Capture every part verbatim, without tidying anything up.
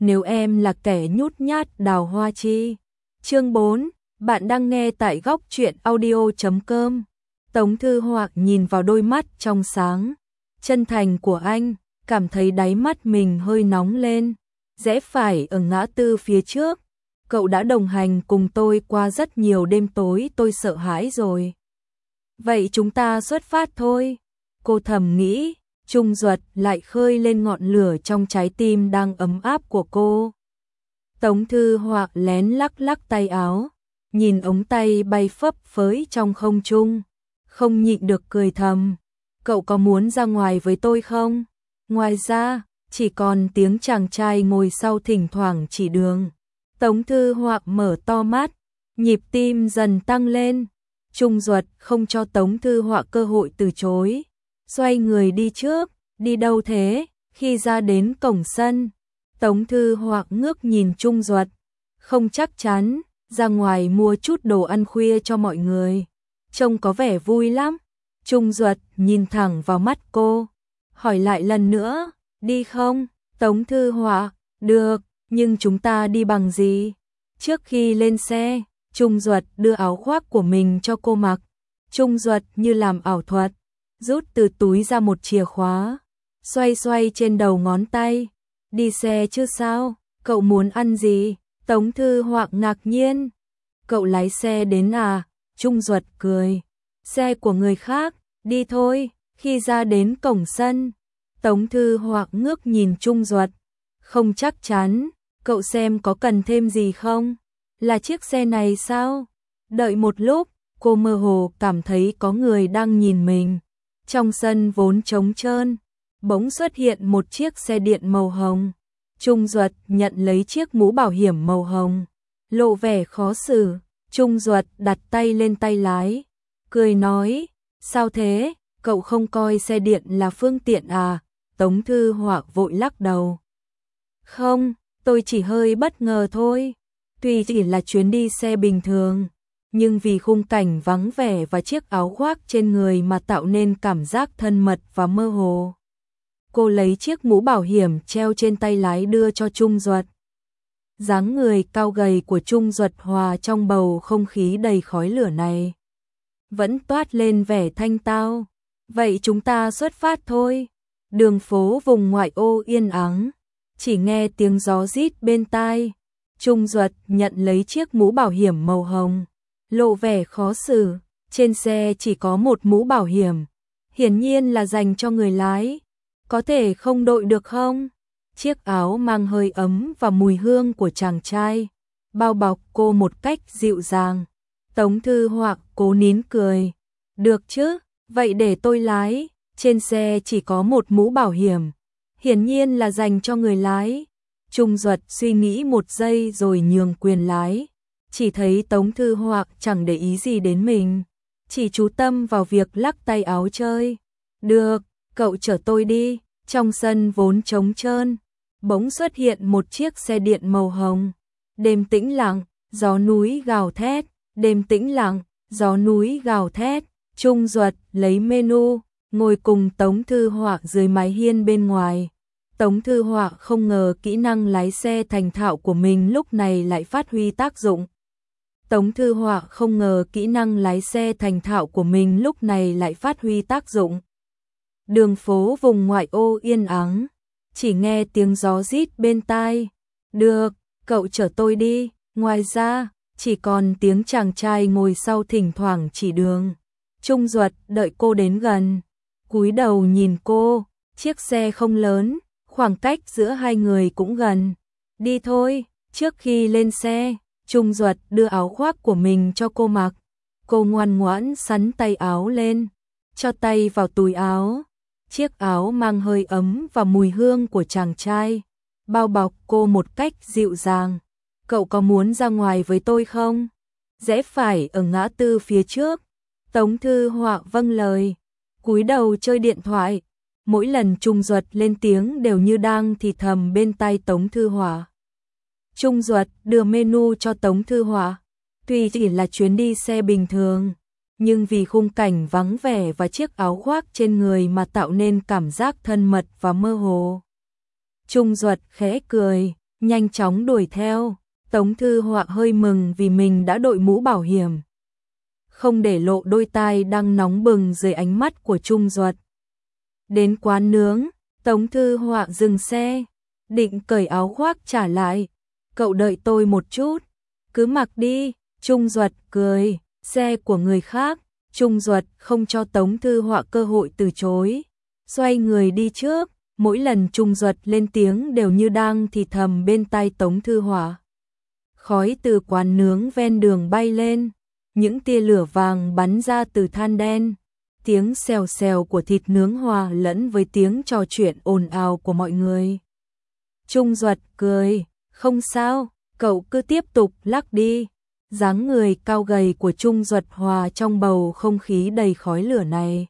nếu em là kẻ nhút nhát đào hoa chi. Chương bốn, bạn đang nghe tại góc truyện audio chấm com. Tống Thư Họa nhìn vào đôi mắt trong sáng, chân thành của anh, cảm thấy đáy mắt mình hơi nóng lên. Rẽ phải ở ngã tư phía trước, cậu đã đồng hành cùng tôi qua rất nhiều đêm tối, tôi sợ hãi rồi. Vậy chúng ta xuất phát thôi. Cô thầm nghĩ, Trung Duật lại khơi lên ngọn lửa trong trái tim đang ấm áp của cô. Tống Thư Họa lén lắc lắc tay áo, nhìn ống tay bay phấp phới trong không trung, không nhịn được cười thầm. Cậu có muốn ra ngoài với tôi không? Ngoài ra, chỉ còn tiếng chàng trai ngồi sau thỉnh thoảng chỉ đường. Tống Thư Họa mở to mắt, nhịp tim dần tăng lên. Trung Duật không cho Tống Thư Họa cơ hội từ chối, xoay người đi trước. Đi đâu thế? Khi ra đến cổng sân, Tống Thư Họa ngước nhìn Trung Duật, không chắc chắn, ra ngoài mua chút đồ ăn khuya cho mọi người, trông có vẻ vui lắm. Trung Duật nhìn thẳng vào mắt cô, hỏi lại lần nữa, đi không? Tống Thư Họa, được, nhưng chúng ta đi bằng gì? Trước khi lên xe, Trung Duật đưa áo khoác của mình cho cô mặc. Trung Duật như làm ảo thuật, rút từ túi ra một chìa khóa, xoay xoay trên đầu ngón tay. Đi xe chứ sao? Cậu muốn ăn gì? Tống Thư Họa ngạc nhiên. Cậu lái xe đến à? Trung Duật cười. Xe của người khác, đi thôi. Khi ra đến cổng sân, Tống Thư Họa ngước nhìn Trung Duật, không chắc chắn. Cậu xem có cần thêm gì không? Là chiếc xe này sao? Đợi một lúc, cô mơ hồ cảm thấy có người đang nhìn mình. Trong sân vốn trống trơn, bỗng xuất hiện một chiếc xe điện màu hồng. Trung Duật nhận lấy chiếc mũ bảo hiểm màu hồng, lộ vẻ khó xử. Trung Duật đặt tay lên tay lái, cười nói, sao thế, cậu không coi xe điện là phương tiện à? Tống Thư Họa vội lắc đầu. Không, tôi chỉ hơi bất ngờ thôi. Tuy chỉ là chuyến đi xe bình thường, nhưng vì khung cảnh vắng vẻ và chiếc áo khoác trên người mà tạo nên cảm giác thân mật và mơ hồ. Cô lấy chiếc mũ bảo hiểm treo trên tay lái đưa cho Trung Duật. Dáng người cao gầy của Trung Duật hòa trong bầu không khí đầy khói lửa này, vẫn toát lên vẻ thanh tao. Vậy chúng ta xuất phát thôi. Đường phố vùng ngoại ô yên ắng, chỉ nghe tiếng gió rít bên tai. Trung Duật nhận lấy chiếc mũ bảo hiểm màu hồng, lộ vẻ khó xử. Trên xe chỉ có một mũ bảo hiểm, hiển nhiên là dành cho người lái. Có thể không đội được không? Chiếc áo mang hơi ấm và mùi hương của chàng trai bao bọc cô một cách dịu dàng. Tống Thư Họa cố nín cười. Được chứ, vậy để tôi lái. Trên xe chỉ có một mũ bảo hiểm, hiển nhiên là dành cho người lái. Trung Duật suy nghĩ một giây rồi nhường quyền lái. Chỉ thấy Tống Thư Họa chẳng để ý gì đến mình, chỉ chú tâm vào việc lắc tay áo chơi. Được, cậu chở tôi đi. Trong sân vốn trống trơn, bỗng xuất hiện một chiếc xe điện màu hồng. Đêm tĩnh lặng, gió núi gào thét. Đêm tĩnh lặng, gió núi gào thét. Trung Duật lấy menu, ngồi cùng Tống Thư Họa dưới mái hiên bên ngoài. Tống Thư Họa không ngờ kỹ năng lái xe thành thạo của mình lúc này lại phát huy tác dụng. Tống Thư Họa không ngờ kỹ năng lái xe thành thạo của mình lúc này lại phát huy tác dụng. Đường phố vùng ngoại ô yên ắng, chỉ nghe tiếng gió rít bên tai. Được, cậu chở tôi đi. Ngoài ra, chỉ còn tiếng chàng trai ngồi sau thỉnh thoảng chỉ đường. Trung Duật đợi cô đến gần, cúi đầu nhìn cô. Chiếc xe không lớn, khoảng cách giữa hai người cũng gần. Đi thôi. Trước khi lên xe, Trung Duật đưa áo khoác của mình cho cô mặc. Cô ngoan ngoãn xắn tay áo lên, cho tay vào túi áo. Chiếc áo mang hơi ấm và mùi hương của chàng trai bao bọc cô một cách dịu dàng. Cậu có muốn ra ngoài với tôi không? Rẽ phải ở ngã tư phía trước. Tống Thư Họa vâng lời, cúi đầu chơi điện thoại. Mỗi lần Trung Duật lên tiếng đều như đang thì thầm bên tai Tống Thư Họa. Trung Duật đưa menu cho Tống Thư Họa. Tuy chỉ là chuyến đi xe bình thường, nhưng vì khung cảnh vắng vẻ và chiếc áo khoác trên người mà tạo nên cảm giác thân mật và mơ hồ. Trung Duật khẽ cười, nhanh chóng đuổi theo. Tống Thư Họa hơi mừng vì mình đã đội mũ bảo hiểm, không để lộ đôi tai đang nóng bừng dưới ánh mắt của Trung Duật. Đến quán nướng, Tống Thư Họa dừng xe, định cởi áo khoác trả lại. Cậu đợi tôi một chút, cứ mặc đi. Trung Duật cười, xe của người khác. Trung Duật không cho Tống Thư Họa cơ hội từ chối, xoay người đi trước. Mỗi lần Trung Duật lên tiếng đều như đang thì thầm bên tai Tống Thư Họa. Khói từ quán nướng ven đường bay lên, những tia lửa vàng bắn ra từ than đen. Tiếng xèo xèo của thịt nướng hòa lẫn với tiếng trò chuyện ồn ào của mọi người. Trung Duật cười, không sao, cậu cứ tiếp tục lắc đi. Dáng người cao gầy của Trung Duật hòa trong bầu không khí đầy khói lửa này,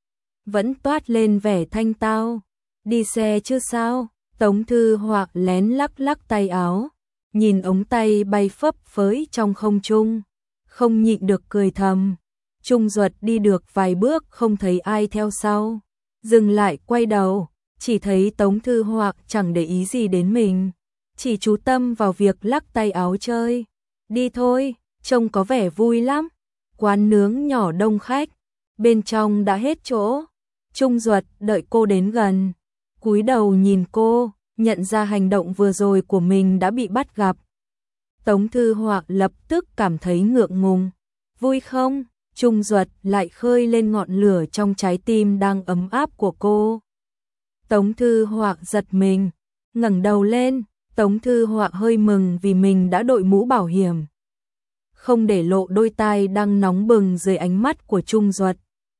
vẫn toát lên vẻ thanh tao. Đi xe chứ sao? Tống Thư Họa lén lắc lắc tay áo, nhìn ống tay bay phấp phới trong không trung, không nhịn được cười thầm. Trung Duật đi được vài bước không thấy ai theo sau, dừng lại quay đầu, chỉ thấy Tống Thư Họa chẳng để ý gì đến mình, chỉ chú tâm vào việc lắc tay áo chơi. Đi thôi, trông có vẻ vui lắm. Quán nướng nhỏ đông khách, bên trong đã hết chỗ. Trung Duật đợi cô đến gần, cúi đầu nhìn cô, nhận ra hành động vừa rồi của mình đã bị bắt gặp. Tống Thư Họa lập tức cảm thấy ngượng ngùng. Vui không? Trung Duật lại khơi lên ngọn lửa trong trái tim đang ấm áp của cô. Tống Thư Họa giật mình, ngẩng đầu lên. Tống Thư Họa hơi mừng vì mình đã đội mũ bảo hiểm, không để lộ đôi tai đang nóng bừng dưới ánh mắt của Trung Duật.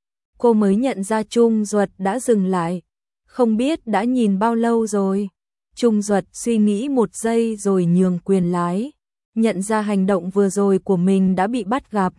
Cô mới nhận ra Trung Duật đã dừng lại, không biết đã nhìn bao lâu rồi. Trung Duật suy nghĩ một giây rồi nhường quyền lái, nhận ra hành động vừa rồi của mình đã bị bắt gặp.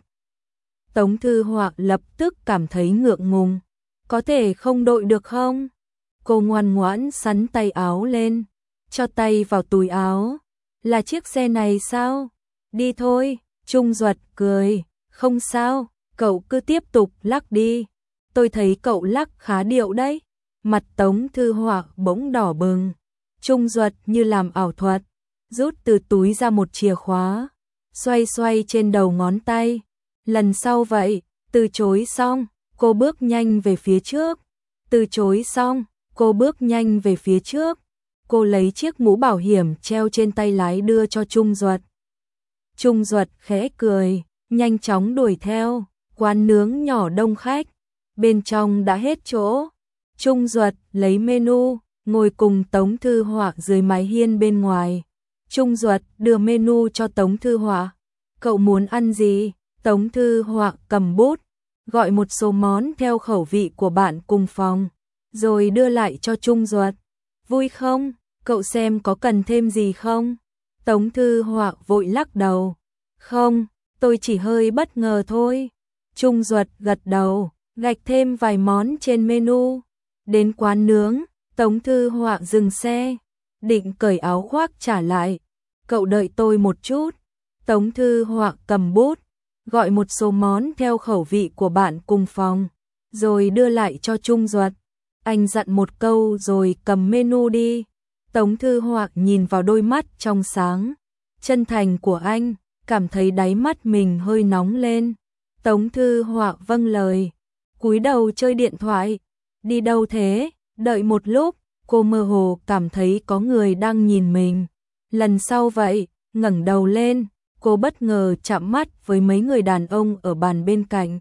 Tống Thư Họa lập tức cảm thấy ngượng ngùng. Có thể không đội được không? Cô ngoan ngoãn xắn tay áo lên, cho tay vào túi áo. Là chiếc xe này sao? Đi thôi. Trung Duật cười, không sao, cậu cứ tiếp tục lắc đi. Tôi thấy cậu lắc khá điệu đấy. Mặt Tống Thư Họa bỗng đỏ bừng. Trung Duật như làm ảo thuật, rút từ túi ra một chìa khóa, xoay xoay trên đầu ngón tay. Lần sau vậy, từ chối xong, cô bước nhanh về phía trước. Từ chối xong, cô bước nhanh về phía trước. Cô lấy chiếc mũ bảo hiểm treo trên tay lái đưa cho Trung Duật. Trung Duật khẽ cười, nhanh chóng đuổi theo. Quán nướng nhỏ đông khách, bên trong đã hết chỗ. Trung Duật lấy menu, ngồi cùng Tống Thư Họa dưới mái hiên bên ngoài. Trung Duật đưa menu cho Tống Thư Họa. Cậu muốn ăn gì? Tống Thư Họa cầm bút, gọi một số món theo khẩu vị của bạn cùng phòng, rồi đưa lại cho Trung Duật. Vui không? Cậu xem có cần thêm gì không? Tống Thư Họa vội lắc đầu. Không, tôi chỉ hơi bất ngờ thôi. Trung Duật gật đầu, gạch thêm vài món trên menu. Đến quán nướng, Tống Thư Họa dừng xe, định cởi áo khoác trả lại. Cậu đợi tôi một chút. Tống Thư Họa cầm bút, gọi một số món theo khẩu vị của bạn cùng phòng, rồi đưa lại cho Trung Duật. Anh dặn một câu rồi cầm menu đi. Tống Thư Họa nhìn vào đôi mắt trong sáng, chân thành của anh, cảm thấy đáy mắt mình hơi nóng lên. Tống Thư Họa vâng lời, cúi đầu chơi điện thoại. Đi đâu thế? Đợi một lúc, cô mơ hồ cảm thấy có người đang nhìn mình. Lần sau vậy, ngẩng đầu lên, cô bất ngờ chạm mắt với mấy người đàn ông ở bàn bên cạnh.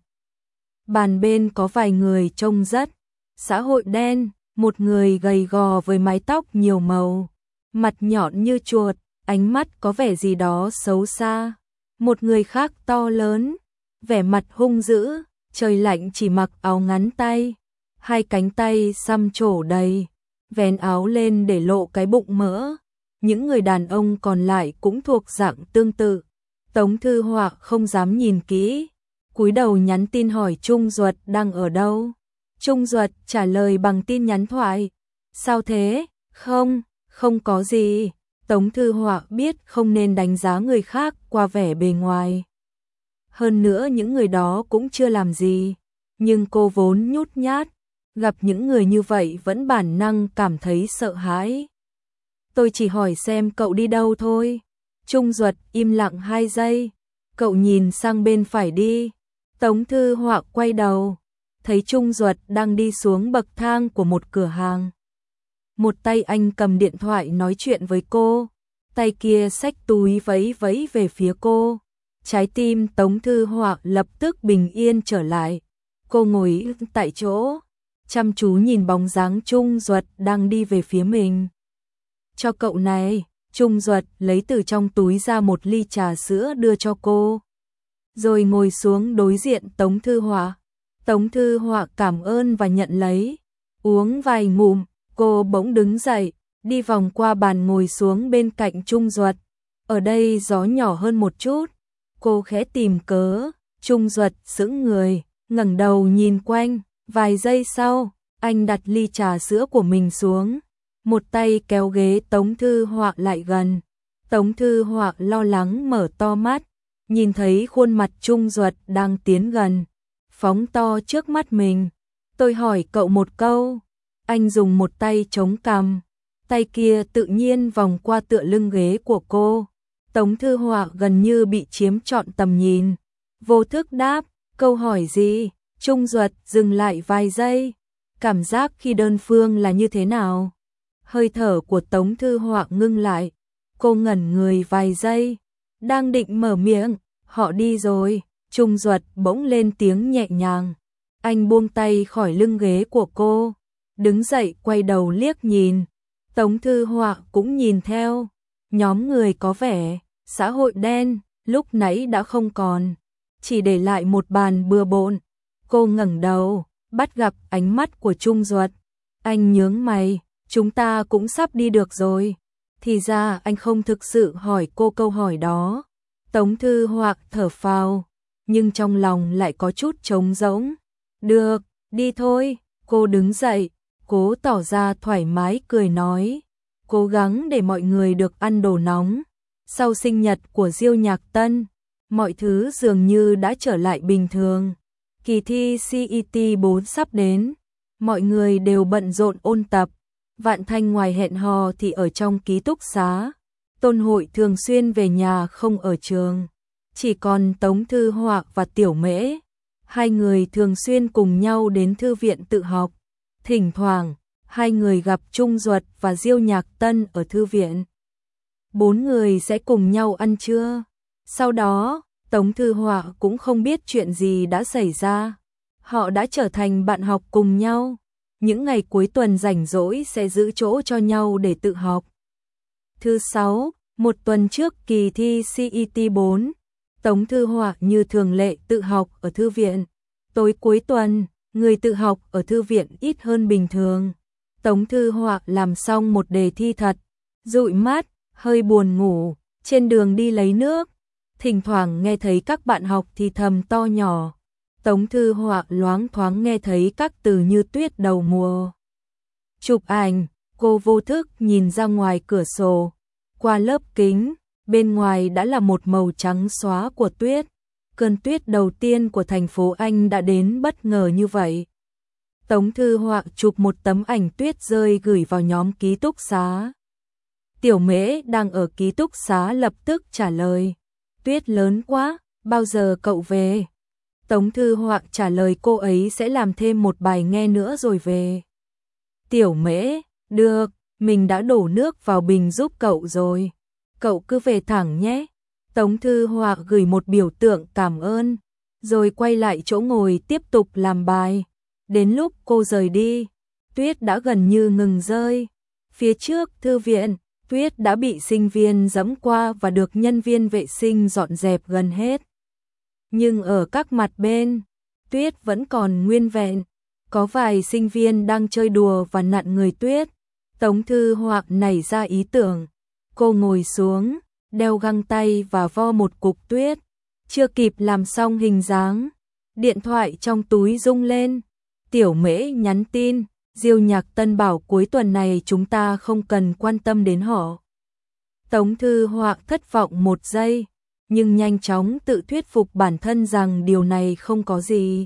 Bàn bên có vài người trông rất xã hội đen, một người gầy gò với mái tóc nhiều màu, mặt nhọn như chuột, ánh mắt có vẻ gì đó xấu xa. Một người khác to lớn, vẻ mặt hung dữ, trời lạnh chỉ mặc áo ngắn tay, hai cánh tay xăm trổ đầy, vén áo lên để lộ cái bụng mỡ. Những người đàn ông còn lại cũng thuộc dạng tương tự. Tống Thư Họa không dám nhìn kỹ, cúi đầu nhắn tin hỏi Trung Duật đang ở đâu. Trung Duật trả lời bằng tin nhắn thoại. Sao thế? Không, không có gì. Tống Thư Họa biết không nên đánh giá người khác qua vẻ bề ngoài. Hơn nữa những người đó cũng chưa làm gì, nhưng cô vốn nhút nhát, gặp những người như vậy vẫn bản năng cảm thấy sợ hãi. tôi chỉ hỏi xem cậu đi đâu thôi. Trung Duật im lặng hai giây, cậu nhìn sang bên phải đi. Tống Thư Họa quay đầu, thấy Trung Duật đang đi xuống bậc thang của một cửa hàng. Một tay anh cầm điện thoại nói chuyện với cô, tay kia xách túi vẫy vẫy về phía cô. Trái tim Tống Thư Họa lập tức bình yên trở lại. Cô ngồi tại chỗ, chăm chú nhìn bóng dáng Trung Duật đang đi về phía mình. Cho cậu này, Trung Duật lấy từ trong túi ra một ly trà sữa đưa cho cô. Rồi ngồi xuống đối diện Tống Thư Họa. Tống Thư Họa cảm ơn và nhận lấy. Uống vài ngụm, cô bỗng đứng dậy, đi vòng qua bàn ngồi xuống bên cạnh Trung Duật. Ở đây gió nhỏ hơn một chút. Cô khẽ tìm cớ. Trung Duật sững người, ngẩng đầu nhìn quanh. Vài giây sau, anh đặt ly trà sữa của mình xuống. Một tay kéo ghế Tống Thư Họa lại gần. Tống Thư Họa lo lắng mở to mắt, nhìn thấy khuôn mặt Trung Duật đang tiến gần, phóng to trước mắt mình. Tôi hỏi cậu một câu. Anh dùng một tay chống cằm, tay kia tự nhiên vòng qua tựa lưng ghế của cô. Tống Thư Họa gần như bị chiếm trọn tầm nhìn, vô thức đáp, câu hỏi gì? Trung Duật dừng lại vài giây, cảm giác khi đơn phương là như thế nào? Hơi thở của Tống Thư Họa ngưng lại, cô ngẩn người vài giây, đang định mở miệng, họ đi rồi. Trung Duật bỗng lên tiếng nhẹ nhàng, anh buông tay khỏi lưng ghế của cô, đứng dậy quay đầu liếc nhìn. Tống Thư Họa cũng nhìn theo, nhóm người có vẻ xã hội đen lúc nãy đã không còn, chỉ để lại một bàn bừa bộn. Cô ngẩng đầu, bắt gặp ánh mắt của Trung Duật. Anh nhướng mày, chúng ta cũng sắp đi được rồi. Thì ra anh không thực sự hỏi cô câu hỏi đó. Tống Thư Họa thở phào, nhưng trong lòng lại có chút trống rỗng. Được, đi thôi. Cô đứng dậy, cố tỏ ra thoải mái cười nói, cố gắng để mọi người được ăn đồ nóng. Sau sinh nhật của Diêu Nhạc Tân, mọi thứ dường như đã trở lại bình thường. Kỳ thi xê e tê bốn sắp đến, mọi người đều bận rộn ôn tập. Vạn Thanh ngoài hẹn hò thì ở trong ký túc xá. Tôn Hội thường xuyên về nhà không ở trường. Chỉ còn Tống Thư Họa và Tiểu Mễ, hai người thường xuyên cùng nhau đến thư viện tự học. Thỉnh thoảng, hai người gặp Trung Duật và Diêu Nhạc Tân ở thư viện. Bốn người sẽ cùng nhau ăn trưa. Sau đó, Tống Thư Họa cũng không biết chuyện gì đã xảy ra. Họ đã trở thành bạn học cùng nhau. Những ngày cuối tuần rảnh rỗi sẽ giữ chỗ cho nhau để tự học. Thứ sáu, một tuần trước kỳ thi xê e tê bốn, Tống Thư Họa như thường lệ tự học ở thư viện. Tối cuối tuần, người tự học ở thư viện ít hơn bình thường. Tống Thư Họa làm xong một đề thi thật, dụi mắt, hơi buồn ngủ, trên đường đi lấy nước. Thỉnh thoảng nghe thấy các bạn học thì thầm to nhỏ. Tống Thư Họa loáng thoáng nghe thấy các từ như tuyết đầu mùa. Chụp ảnh, cô vô thức nhìn ra ngoài cửa sổ. Qua lớp kính, bên ngoài đã là một màu trắng xóa của tuyết. Cơn tuyết đầu tiên của thành phố Anh đã đến bất ngờ như vậy. Tống Thư Họa chụp một tấm ảnh tuyết rơi gửi vào nhóm ký túc xá. Tiểu Mễ đang ở ký túc xá lập tức trả lời. Tuyết lớn quá, bao giờ cậu về? Tống Thư Họa trả lời cô ấy sẽ làm thêm một bài nghe nữa rồi về. Tiểu Mễ, được, mình đã đổ nước vào bình giúp cậu rồi. Cậu cứ về thẳng nhé. Tống Thư Họa gửi một biểu tượng cảm ơn, rồi quay lại chỗ ngồi tiếp tục làm bài. Đến lúc cô rời đi, tuyết đã gần như ngừng rơi. Phía trước thư viện, tuyết đã bị sinh viên dẫm qua và được nhân viên vệ sinh dọn dẹp gần hết. Nhưng ở các mặt bên, tuyết vẫn còn nguyên vẹn. Có vài sinh viên đang chơi đùa và nặn người tuyết. Tống Thư Họa nảy ra ý tưởng. Cô ngồi xuống, đeo găng tay và vo một cục tuyết. Chưa kịp làm xong hình dáng, điện thoại trong túi rung lên. Tiểu Mễ nhắn tin, Diêu Nhạc Tân bảo cuối tuần này chúng ta không cần quan tâm đến họ. Tống Thư Họa thất vọng một giây, nhưng nhanh chóng tự thuyết phục bản thân rằng điều này không có gì.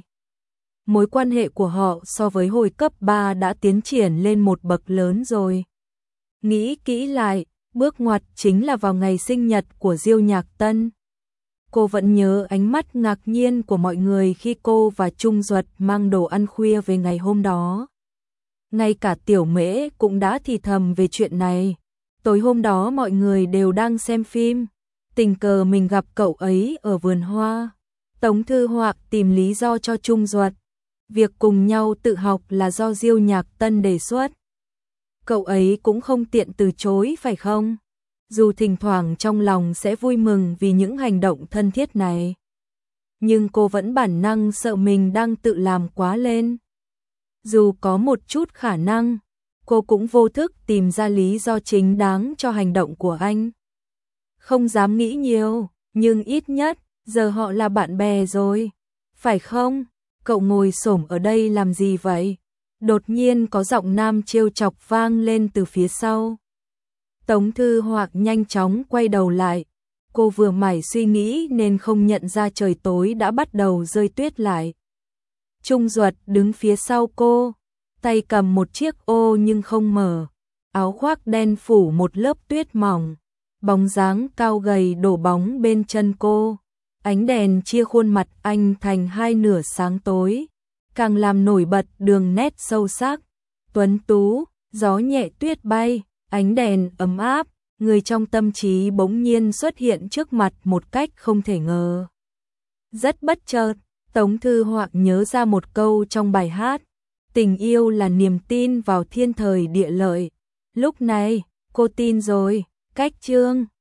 Mối quan hệ của họ so với hồi cấp ba đã tiến triển lên một bậc lớn rồi. Nghĩ kỹ lại, bước ngoặt chính là vào ngày sinh nhật của Diêu Nhạc Tân. Cô vẫn nhớ ánh mắt ngạc nhiên của mọi người khi cô và Trung Duật mang đồ ăn khuya về ngày hôm đó. Ngay cả Tiểu Mễ cũng đã thì thầm về chuyện này. Tối hôm đó mọi người đều đang xem phim, tình cờ mình gặp cậu ấy ở vườn hoa. Tống Thư Hoạc tìm lý do cho Trung Duật. Việc cùng nhau tự học là do Diêu Nhạc Tân đề xuất. Cậu ấy cũng không tiện từ chối phải không? Dù thỉnh thoảng trong lòng sẽ vui mừng vì những hành động thân thiết này. Nhưng cô vẫn bản năng sợ mình đang tự làm quá lên. Dù có một chút khả năng, cô cũng vô thức tìm ra lý do chính đáng cho hành động của anh. Không dám nghĩ nhiều, nhưng ít nhất, giờ họ là bạn bè rồi. Phải không? Cậu ngồi xổm ở đây làm gì vậy? Đột nhiên có giọng nam trêu chọc vang lên từ phía sau. Tống Thư Hoạc nhanh chóng quay đầu lại. Cô vừa mải suy nghĩ nên không nhận ra trời tối đã bắt đầu rơi tuyết lại. Trung Duật đứng phía sau cô, tay cầm một chiếc ô nhưng không mở. Áo khoác đen phủ một lớp tuyết mỏng. Bóng dáng cao gầy đổ bóng bên chân cô. Ánh đèn chia khuôn mặt anh thành hai nửa sáng tối, càng làm nổi bật đường nét sâu sắc. Tuấn tú, gió nhẹ tuyết bay, ánh đèn ấm áp, người trong tâm trí bỗng nhiên xuất hiện trước mặt một cách không thể ngờ. Rất bất chợt, Tống Thư Hoạc nhớ ra một câu trong bài hát, tình yêu là niềm tin vào thiên thời địa lợi. Lúc này, cô tin rồi, cách chương